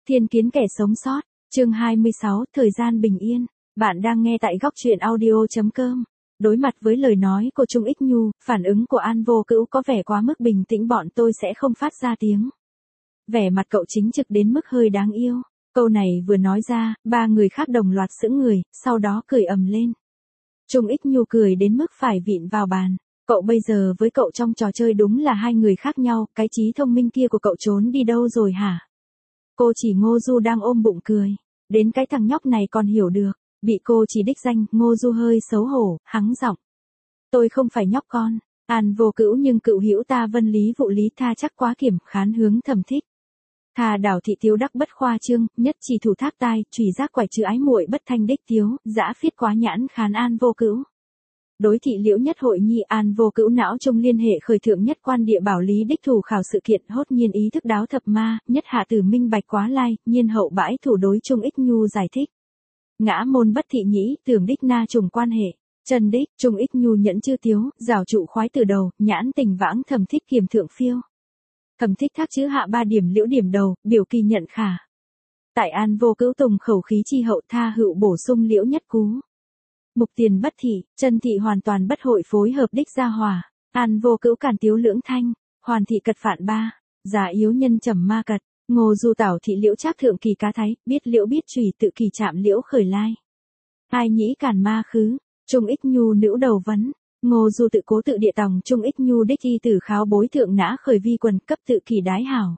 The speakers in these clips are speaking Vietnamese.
Thiên kiến kẻ sống sót, chương 26, thời gian bình yên. Bạn đang nghe tại góc truyện audio.com. Đối mặt với lời nói của Trung Ích Nhu, phản ứng của An Vô Cữu có vẻ quá mức bình tĩnh, bọn tôi sẽ không phát ra tiếng. Vẻ mặt cậu chính trực đến mức hơi đáng yêu. Câu này vừa nói ra, ba người khác đồng loạt sững người, sau đó cười ầm lên. Trung Ích Nhu cười đến mức phải vịn vào bàn. Cậu bây giờ với cậu trong trò chơi đúng là hai người khác nhau, cái trí thông minh kia của cậu trốn đi đâu rồi hả? Cô chỉ Ngô Du đang ôm bụng cười. Đến cái thằng nhóc này còn hiểu được. Bị cô chỉ đích danh, Ngô Du hơi xấu hổ, hắng giọng. Tôi không phải nhóc con. An Vô Cữu nhưng cựu hữu ta Vân Lý Vụ Lý tha chắc quá kiểm khán hướng Thẩm Thích. Thà Đảo Thị Tiếu đắc bất khoa trương, nhất chỉ thủ thác tai, chủy giác quải trừ ái muội bất thanh đích tiếu, dã phiết quá nhãn khán An Vô Cữu. Đối thị liễu nhất hội nhi An Vô Cữu não trung liên hệ khởi thượng nhất quan địa bảo lý đích thủ khảo sự kiện hốt nhiên ý thức đáo thập ma, nhất hạ tử minh bạch quá lai, nhiên hậu bãi thủ đối Trung Ích Nhu giải thích. Ngã môn bất thị nhĩ, tưởng đích na trùng quan hệ. Trần đích, Trung Ích Nhu nhẫn chư tiếu, rào trụ khoái từ đầu, nhãn tình vãng Thẩm Thích kiểm thượng phiêu. Thẩm Thích thác chữ hạ 3 điểm liễu điểm đầu, biểu kỳ nhận khả. Tại An Vô Cữu tùng khẩu khí chi hậu tha hữu bổ sung liễu nhất cú. Mục tiền bất thị, Trần thị hoàn toàn bất hội phối hợp đích gia hòa. An Vô Cữu cản tiếu lưỡng thanh, hoàn thị cật phạn ba, giả yếu nhân trầm ma cật. Ngô Du tảo thị liễu trác thượng kỳ cá thái, biết liễu biết chủy tự kỳ chạm liễu khởi lai. Ai nhĩ cản ma khứ, Trung Ích Nhu nữ đầu vấn. Ngô Du tự cố tự địa tòng Trung Ích Nhu đích y tử kháo bối thượng nã khởi vi quần cấp tự kỳ đái hảo.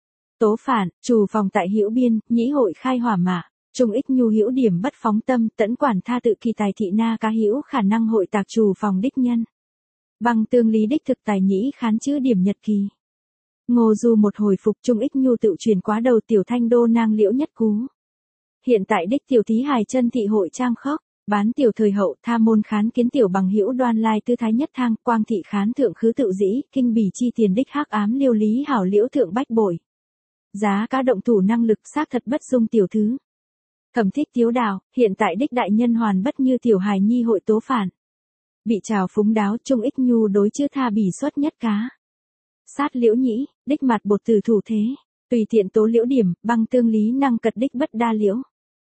Tố phản, trù phòng tại hữu biên, nhĩ hội khai hỏa mạ. Trung Ích Nhu hữu điểm bất phóng tâm, tẫn quản tha tự kỳ tài thị na cá hữu khả năng hội tạc trù phòng đích nhân. Bằng tương lý đích thực tài nhĩ khán chữ điểm nhật kỳ. Ngô Du một hồi phục Trung Ích Nhu tự truyền quá đầu tiểu thanh đô nang liễu nhất cú. Hiện tại đích tiểu thí hài chân thị hội trang khóc, bán tiểu thời hậu tha môn khán kiến tiểu bằng hữu đoan lai tư thái nhất thang quang thị khán thượng khứ tự dĩ, kinh bỉ chi tiền đích hắc ám liêu lý hảo liễu thượng bách bội. Giá cá động thủ năng lực xác thật bất dung tiểu thứ. Thẩm Thích tiếu đào, hiện tại đích đại nhân hoàn bất như tiểu hài nhi hội tố phản. Bị trào phúng đáo Trung Ích Nhu đối chưa tha bỉ xuất nhất cá. Sát liễu nhĩ, đích mặt bột từ thủ thế, tùy tiện tố liễu điểm, băng tương lý năng cật đích bất đa liễu.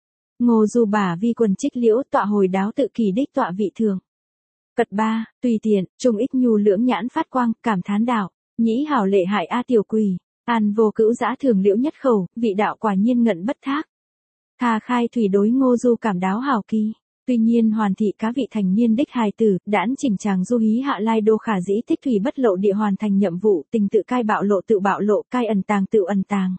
Ngô Du bả vi quần trích liễu tọa hồi đáo tự kỳ đích tọa vị thường. Cật ba, tùy tiện, Trung Ích Nhu lưỡng nhãn phát quang, cảm thán đạo, nhĩ hảo lệ hại a tiểu quỷ, An Vô Cữu dã thường liễu nhất khẩu, vị đạo quả nhiên ngận bất thác. Thà khai thủy đối Ngô Du cảm đáo hảo kỳ. Tuy nhiên hoàn thị cá vị thành niên đích hài tử, đãn chỉnh chàng du hí hạ lai đô khả dĩ tích thủy bất lộ địa hoàn thành nhiệm vụ, tình tự cai bạo lộ, cai ẩn tàng tự ẩn tàng.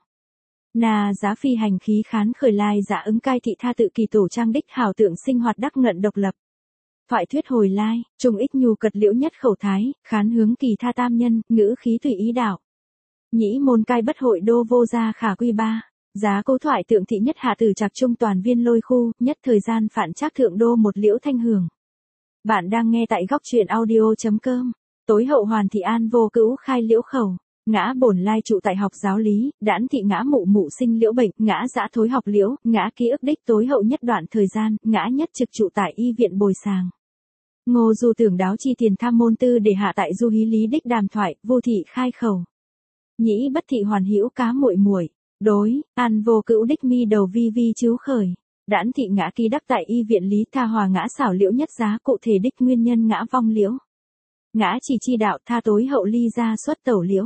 Na giá phi hành khí khán khởi lai giả ứng cai thị tha tự kỳ tổ trang đích hảo tượng sinh hoạt đắc ngận độc lập. Thoại thuyết hồi lai, Trung Ích Nhu cật liễu nhất khẩu thái, khán hướng kỳ tha tam nhân, ngữ khí tùy ý đạo. Nhĩ môn cai bất hội đô vô gia khả quy ba. Giá câu thoại tượng thị nhất hạ tử trạc trung toàn viên lôi khu, nhất thời gian phản trác thượng đô một liễu thanh hưởng. Bạn đang nghe tại góc truyện audio.com. Tối hậu hoàn thị An Vô Cữu khai liễu khẩu. Ngã bổn lai trụ tại học giáo lý, đãn thị ngã mụ sinh liễu bệnh, ngã dã thối học liễu, ngã ký ức đích tối hậu nhất đoạn thời gian, ngã nhất trực trụ tại y viện bồi sàng. Ngô Du tưởng đáo chi tiền tham môn tư để hạ tại du hí lý đích đàm thoại, vô thị khai khẩu. Nhĩ bất thị hoàn hữu cá muội. Đối, An Vô Cữu đích mi đầu vi vi chiếu khởi. Đãn thị ngã ký đắc tại y viện lý tha hòa ngã xảo liễu nhất giá cụ thể đích nguyên nhân ngã vong liễu. Ngã chỉ chi đạo tha tối hậu ly ra xuất tẩu liễu.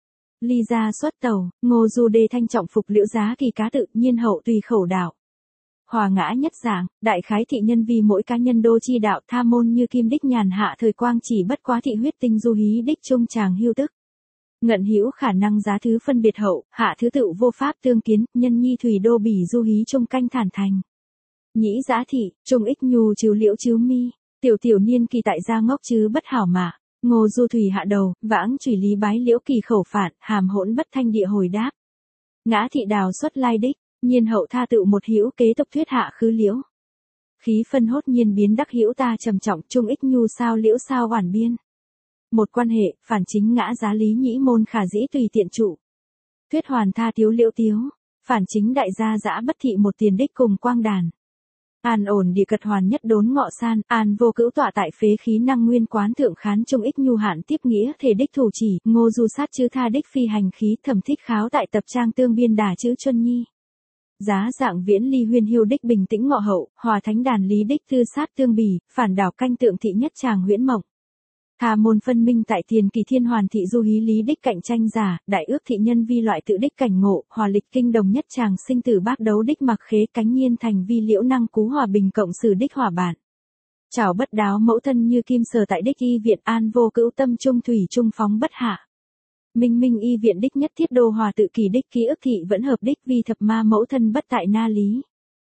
Ly ra xuất tẩu, Ngô Du đê thanh trọng phục liễu giá kỳ cá tự nhiên hậu tùy khẩu đạo. Hòa ngã nhất giảng, đại khái thị nhân vì mỗi cá nhân đô chi đạo tha môn như kim đích nhàn hạ thời quang chỉ bất quá thị huyết tinh du hí đích trung tràng hưu tức. Ngận hữu khả năng giá thứ phân biệt hậu, hạ thứ tự vô pháp tương kiến, nhân nhi thủy đô bỉ du hí trung canh thản thành. Nhĩ giã thị, Trung Ích Nhu chiếu liễu chiếu mi, tiểu niên kỳ tại gia ngốc chứ bất hảo mà. Ngô Du thủy hạ đầu, vãng chủy lý bái liễu kỳ khẩu phản, hàm hỗn bất thanh địa hồi đáp. Ngã thị đào xuất lai đích, nhiên hậu tha tự một hữu kế tục thuyết hạ khứ liễu. Khí phân hốt nhiên biến đắc hữu ta trầm trọng Trung Ích Nhu sao liễu sao hoàn biên. Một quan hệ, phản chính ngã giá lý nhĩ môn khả dĩ tùy tiện trụ. Thuyết hoàn tha tiếu liễu tiếu, phản chính đại gia dã bất thị một tiền đích cùng quang đàn. An ổn địa cật hoàn nhất đốn ngọ san, An Vô Cữu tọa tại phế khí năng nguyên quán thượng khán Trung Ích Nhu hạn tiếp nghĩa thể đích thủ chỉ, Ngô Du sát chữ tha đích phi hành khí Thẩm Thích kháo tại tập trang tương biên đà chữ chuân nhi. Giá dạng viễn ly huyên hiu đích bình tĩnh ngọ hậu, hòa thánh đàn lý đích tư sát tương bì, phản đảo canh tượng thị nhất tràng huyễn mộng. Thà môn phân minh tại tiền kỳ thiên hoàn thị du hí lý đích cạnh tranh giả, đại ước thị nhân vi loại tự đích cảnh ngộ, hòa lịch kinh đồng nhất tràng sinh tử bác đấu đích mặc khế cánh nhiên thành vi liễu năng cú hòa bình cộng sử đích hòa bản. Chào bất đáo mẫu thân như kim sờ tại đích y viện an vô cữu tâm trung thủy trung phóng bất hạ. Minh minh y viện đích nhất thiết đô hòa tự kỳ đích ký ức thị vẫn hợp đích vi thập ma mẫu thân bất tại na lý.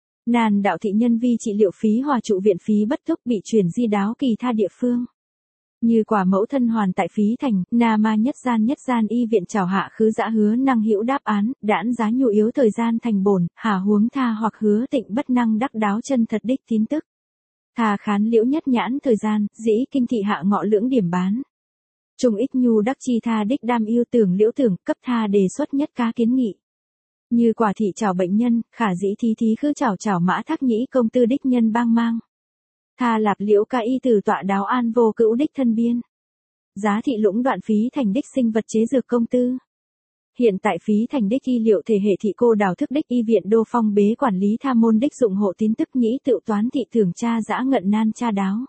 Nàn đạo thị nhân vi trị liệu phí hòa trụ viện phí bất thúc bị chuyển di đáo kỳ tha địa phương. Như quả mẫu thân hoàn tại phí thành, na ma nhất gian y viện chào hạ khứ dã hứa năng hữu đáp án, đãn giá nhu yếu thời gian thành bổn, hà huống tha hoặc hứa tịnh bất năng đắc đáo chân thật đích tín tức. Thà khán liễu nhất nhãn thời gian, dĩ kinh thị hạ ngọ lưỡng điểm bán. Trung ích nhu đắc chi tha đích đam yêu tưởng liễu tưởng, cấp tha đề xuất nhất cá kiến nghị. Như quả thị chào bệnh nhân, khả dĩ thí khứ chào mã thác nhĩ công tư đích nhân bang mang. Tha lạp liễu ca y từ tọa đáo an vô cữu đích thân biên. Giá thị lũng đoạn phí thành đích sinh vật chế dược công tư. Hiện tại phí thành đích y liệu thể hệ thị cô đào thức đích y viện đô phong bế quản lý tha môn đích dụng hộ tín tức nhĩ tự toán thị thường tra dã ngận nan tra đáo.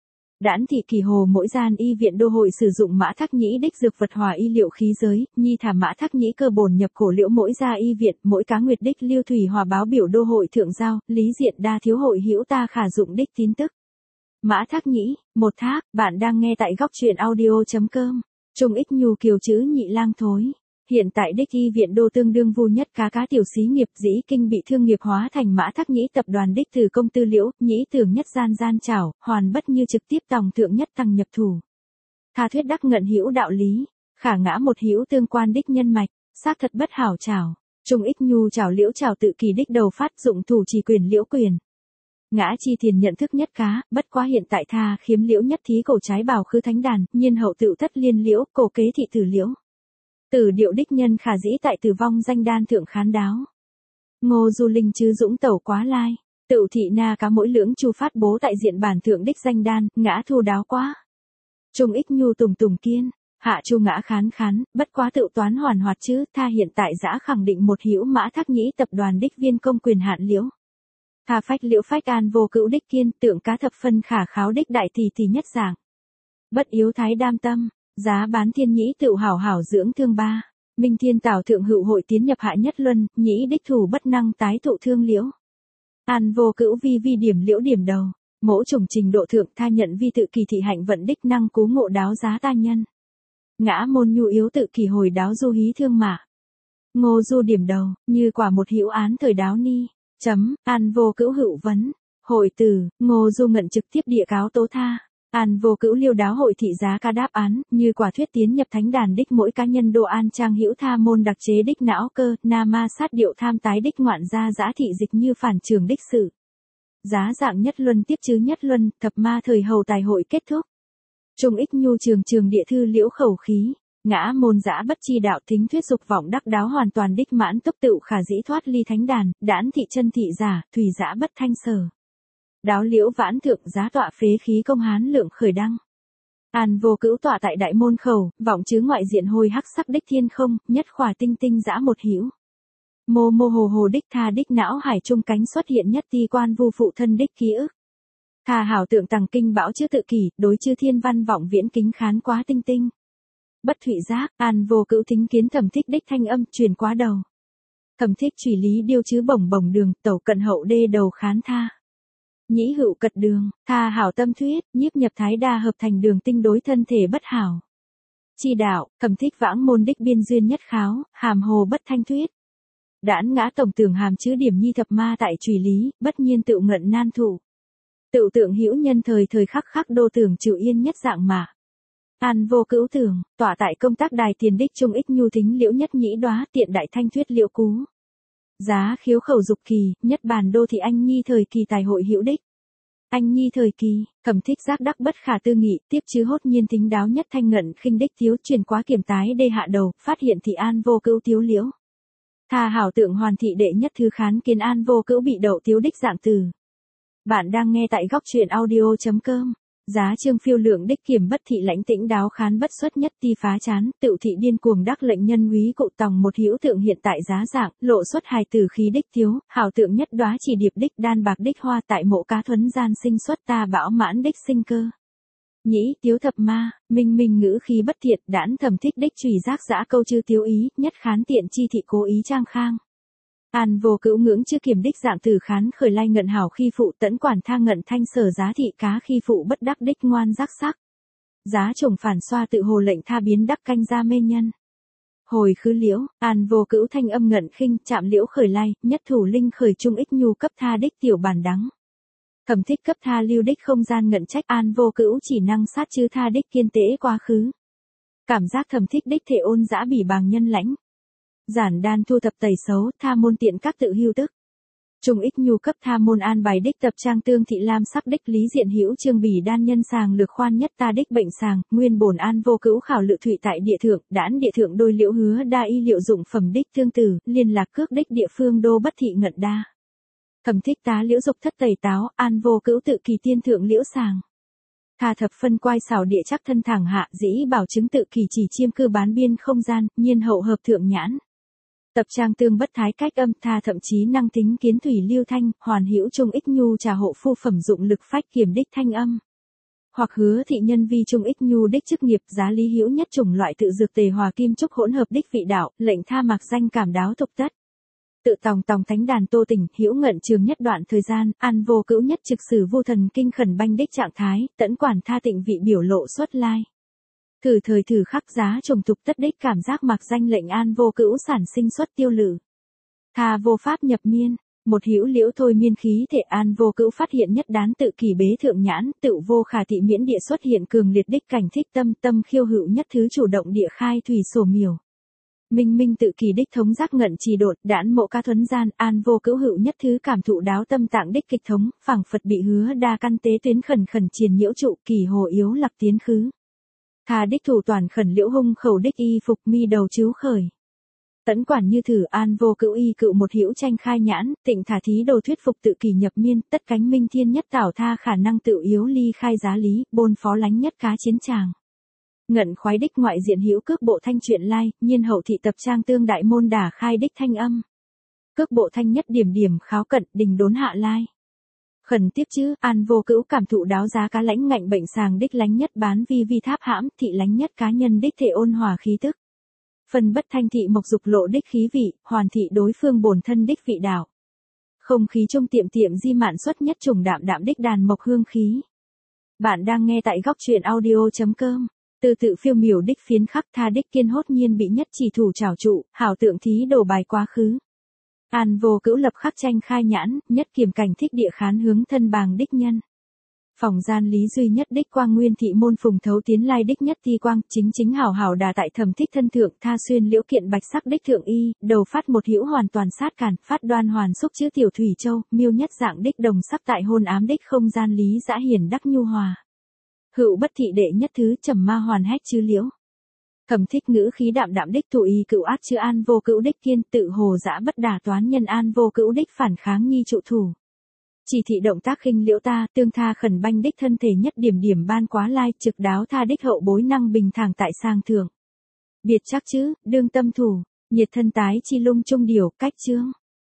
Đãn thị kỳ hồ mỗi gian y viện đô hội sử dụng mã thác nhĩ đích dược vật hòa y liệu khí giới, nhi thả mã thác nhĩ cơ bổn nhập cổ liễu mỗi gia y viện, mỗi cá nguyệt đích lưu thủy hòa báo biểu đô hội thượng giao, lý diện đa thiếu hội hữu ta khả dụng đích tín tức. Mã thác nhĩ, một thác, bạn đang nghe tại góc truyện audio.com. Trung ích nhu kiều chữ nhị lang thối. Hiện tại đích y viện đô tương đương vu nhất cá tiểu xí nghiệp dĩ kinh bị thương nghiệp hóa thành mã thác nhĩ tập đoàn đích từ công tư liễu, nhĩ tưởng nhất gian chảo, hoàn bất như trực tiếp tòng thượng nhất tăng nhập thủ. Tha thuyết đắc ngận hữu đạo lý, khả ngã một hữu tương quan đích nhân mạch, xác thật bất hảo chảo. Trung ích nhu chảo liễu chảo tự kỳ đích đầu phát dụng thủ chỉ quyền liễu quyền. Ngã chi thiền nhận thức nhất cá, bất quá hiện tại tha khiếm liễu nhất thí cổ trái bảo khư thánh đàn, nhiên hậu tự thất liên liễu, cổ kế thị tử liễu. Tử điệu đích nhân khả dĩ tại tử vong danh đan thượng khán đáo. Ngô du linh chứ dũng tẩu quá lai, tự thị na cá mỗi lưỡng chu phát bố tại diện bản thượng đích danh đan, ngã thu đáo quá. Trung ích nhu tùng kiên, hạ chu ngã khán, bất quá tự toán hoàn hoạt chứ, tha hiện tại giã khẳng định một hữu mã thác nhĩ tập đoàn đích viên công quyền hạn liễu. Tha phách liễu phách an vô cữu đích kiên tượng cá thập phân khả kháo đích đại thì nhất dạng. Bất yếu thái đam tâm, giá bán thiên nhĩ tự hảo dưỡng thương ba. Minh thiên tảo thượng hữu hội tiến nhập hạ nhất luân, nhĩ đích thủ bất năng tái thụ thương liễu. An vô cữu vi điểm liễu điểm đầu, mỗ trùng trình độ thượng tha nhận vi tự kỳ thị hạnh vận đích năng cú ngộ đáo giá ta nhân. Ngã môn nhu yếu tự kỳ hồi đáo du hí thương mạ. Ngô du điểm đầu, như quả một hữu án thời đáo ni. An vô cữu hữu vấn. Hội từ, Ngô du ngận trực tiếp địa cáo tố tha. An vô cữu liêu đáo hội thị giá ca đáp án, như quả thuyết tiến nhập thánh đàn đích mỗi cá nhân đồ an trang hữu tha môn đặc chế đích não cơ, na ma sát điệu tham tái đích ngoạn gia giã thị dịch như phản trường đích sự. Giá dạng nhất luân tiếp chứ nhất luân, thập ma thời hầu tài hội kết thúc. Trung ích nhu trường địa thư liễu khẩu khí. Ngã môn giã bất chi đạo thính thuyết dục vọng đắc đáo hoàn toàn đích mãn túc tự khả dĩ thoát ly thánh đàn, đãn thị chân thị giả, thủy giã bất thanh sở. Đáo liễu vãn thượng giá tọa phế khí công hán lượng khởi đăng. An vô cữu tọa tại đại môn khẩu, vọng chứ ngoại diện hồi hắc sắc đích thiên không, nhất khỏa tinh giã một hữu. Mô hồ đích tha đích não hải trung cánh xuất hiện nhất ti quan vu phụ thân đích ký ức. Thà hảo tượng tằng kinh bão chữ tự kỷ, đối chư thiên văn vọng viễn kính khán quá tinh. Bất thụy giác, an vô cữu thính kiến thẩm thích đích thanh âm truyền quá đầu. Thẩm thích trùy lý điêu chứ bổng đường, tẩu cận hậu đê đầu khán tha. Nhĩ hữu cật đường, tha hảo tâm thuyết, nhiếp nhập thái đa hợp thành đường tinh đối thân thể bất hảo. Chi đạo, thẩm thích vãng môn đích biên duyên nhất kháo, hàm hồ bất thanh thuyết. Đãn ngã tổng tưởng hàm chữ điểm nhi thập ma tại trùy lý, bất nhiên tự ngận nan thụ. Tự tượng hữu nhân thời khắc đô tưởng chịu yên nhất dạng mà. An vô cữu tưởng, tỏa tại công tác đài tiền đích trung ích nhu thính liễu nhất nhĩ đoá tiện đại thanh thuyết liễu cú. Giá khiếu khẩu dục kỳ, nhất bàn đô thị anh nhi thời kỳ tài hội hữu đích. Anh nhi thời kỳ, thẩm thích giác đắc bất khả tư nghị, tiếp chứ hốt nhiên thính đáo nhất thanh ngận khinh đích thiếu truyền quá kiểm tái đê hạ đầu, phát hiện thị an vô cữu thiếu liễu. Thà hảo tượng hoàn thị đệ nhất thư khán kiến an vô cữu bị đậu thiếu đích dạng từ. Bạn đang nghe tại góc truyện audio.com. Giá trương phiêu lượng đích kiểm bất thị lãnh tĩnh đáo khán bất xuất nhất ti phá chán, tự thị điên cuồng đắc lệnh nhân úy cụ tòng một hữu tượng hiện tại giá dạng, lộ xuất hài tử khí đích thiếu, hảo tượng nhất đóa chỉ điệp đích đan bạc đích hoa tại mộ cá thuấn gian sinh xuất ta bão mãn đích sinh cơ. Nhĩ tiếu thập ma, minh minh ngữ khí bất thiện, đãn thầm thích đích trùy giác dã câu chư tiếu ý, nhất khán tiện chi thị cố ý trang khang. An vô cữu ngưỡng chưa kiểm đích dạng từ khán khởi lai ngận hảo khi phụ tẫn quản tha ngận thanh sở giá thị cá khi phụ bất đắc đích ngoan giác sắc. Giá trồng phản xoa tự hồ lệnh tha biến đắc canh ra mê nhân. Hồi khứ liễu, an vô cữu thanh âm ngận khinh chạm liễu khởi lai, nhất thủ linh khởi trung ích nhu cấp tha đích tiểu bản đắng. Thẩm thích cấp tha lưu đích không gian ngận trách an vô cữu chỉ năng sát chư tha đích kiên tế quá khứ. Cảm giác thẩm thích đích thể ôn dã bỉ bàng nhân lãnh. Giản đan thu thập tẩy xấu, tha môn tiện các tự hưu tức. Trung ích nhu cấp tha môn an bài đích tập trang tương thị lam sắc đích lý diện hữu trương bỉ đan nhân sàng lược khoan nhất ta đích bệnh sàng, nguyên bổn an vô cữu khảo lự thụy tại địa thượng, đãn địa thượng đôi liễu hứa đa y liệu dụng phẩm đích tương tử, liên lạc cước đích địa phương đô bất thị ngận đa. Thẩm thích tá liễu dục thất tẩy táo, an vô cữu tự kỳ tiên thượng liễu sàng. Tha thập phân quai xảo địa chắc thân thẳng hạ dĩ bảo chứng tự kỳ chỉ chiêm cư bán biên không gian, nhiên hậu hợp thượng nhãn. Tập trang tương bất thái cách âm tha thậm chí năng tính kiến thủy lưu thanh, hoàn hữu trung ích nhu trà hộ phu phẩm dụng lực phách kiểm đích thanh âm. Hoặc hứa thị nhân vi trung ích nhu đích chức nghiệp giá lý hữu nhất chủng loại tự dược tề hòa kim trúc hỗn hợp đích vị đạo, lệnh tha mặc danh cảm đáo tục tất. Tự tòng thánh đàn tô tỉnh, hữu ngận trường nhất đoạn thời gian, an vô cữu nhất trực sử vô thần kinh khẩn banh đích trạng thái, tẫn quản tha tịnh vị biểu lộ xuất lai. Thử thời thử khắc giá trồng tục tất đích cảm giác mặc danh lệnh an vô cữu sản sinh xuất tiêu lử. Tha vô pháp nhập miên, một hữu liễu thôi miên khí thể an vô cữu phát hiện nhất đán tự kỳ bế thượng nhãn, tự vô khả thị miễn địa xuất hiện cường liệt đích cảnh thích tâm khiêu hữu nhất thứ chủ động địa khai thủy sổ miểu. Minh minh tự kỳ đích thống giác ngận trì đột, đãn mộ ca thuấn gian, an vô cữu hữu nhất thứ cảm thụ đáo tâm tạng đích kịch thống, phảng Phật bị hứa đa căn tế tuyến khẩn triền nhiễu trụ kỳ hồ yếu lạc tiến khứ. Tha đích thủ toàn khẩn liễu hung khẩu đích y phục mi đầu chiếu khởi. Tẫn quản như thử an vô cữu y cựu một hữu tranh khai nhãn, tịnh thả thí đồ thuyết phục tự kỳ nhập miên, tất cánh minh thiên nhất tảo tha khả năng tự yếu ly khai giá lý, bôn phó lánh nhất cá chiến tràng. Ngận khoái đích ngoại diện hữu cước bộ thanh truyện lai, nhiên hậu thị tập trang tương đại môn đả khai đích thanh âm. Cước bộ thanh nhất điểm kháo cận đình đốn hạ lai. Khẩn tiếp chứ, an vô cữu cảm thụ đáo giá cá lãnh ngạnh bệnh sàng đích lánh nhất bán vi tháp hãm, thị lánh nhất cá nhân đích thể ôn hòa khí tức. Phần bất thanh thị mộc dục lộ đích khí vị, hoàn thị đối phương bổn thân đích vị đạo. Không khí trung tiệm di mạn xuất nhất trùng đạm đích đàn mộc hương khí. Bạn đang nghe tại góc truyện audio.com. Từ tự phiêu miểu đích phiến khắc tha đích kiên hốt nhiên bị nhất chỉ thủ trảo trụ, hảo tượng thí đổ bài quá khứ. An vô cữu lập khắc tranh khai nhãn, nhất kiểm cảnh thích địa khán hướng thân bàng đích nhân. Phòng gian lý duy nhất đích quang nguyên thị môn phùng thấu tiến lai đích nhất thi quang, chính hảo đà tại thẩm thích thân thượng tha xuyên liễu kiện bạch sắc đích thượng y, đầu phát một hữu hoàn toàn sát cản, phát đoan hoàn xúc chữ tiểu thủy châu, miêu nhất dạng đích đồng sắc tại hôn ám đích không gian lý dã hiền đắc nhu hòa. Hữu bất thị đệ nhất thứ trầm ma hoàn hách chứ liễu. Thẩm thích ngữ khí đạm đích thủ y cựu át chữ an vô cữu đích kiên tự hồ dã bất đả toán nhân an vô cữu đích phản kháng nhi trụ thủ. Chỉ thị động tác khinh liễu ta tương tha khẩn banh đích thân thể nhất điểm ban quá lai trực đáo tha đích hậu bối năng bình thẳng tại sang thượng. Biệt chắc chứ, đương tâm thủ, nhiệt thân tái chi lung trung điều cách chương.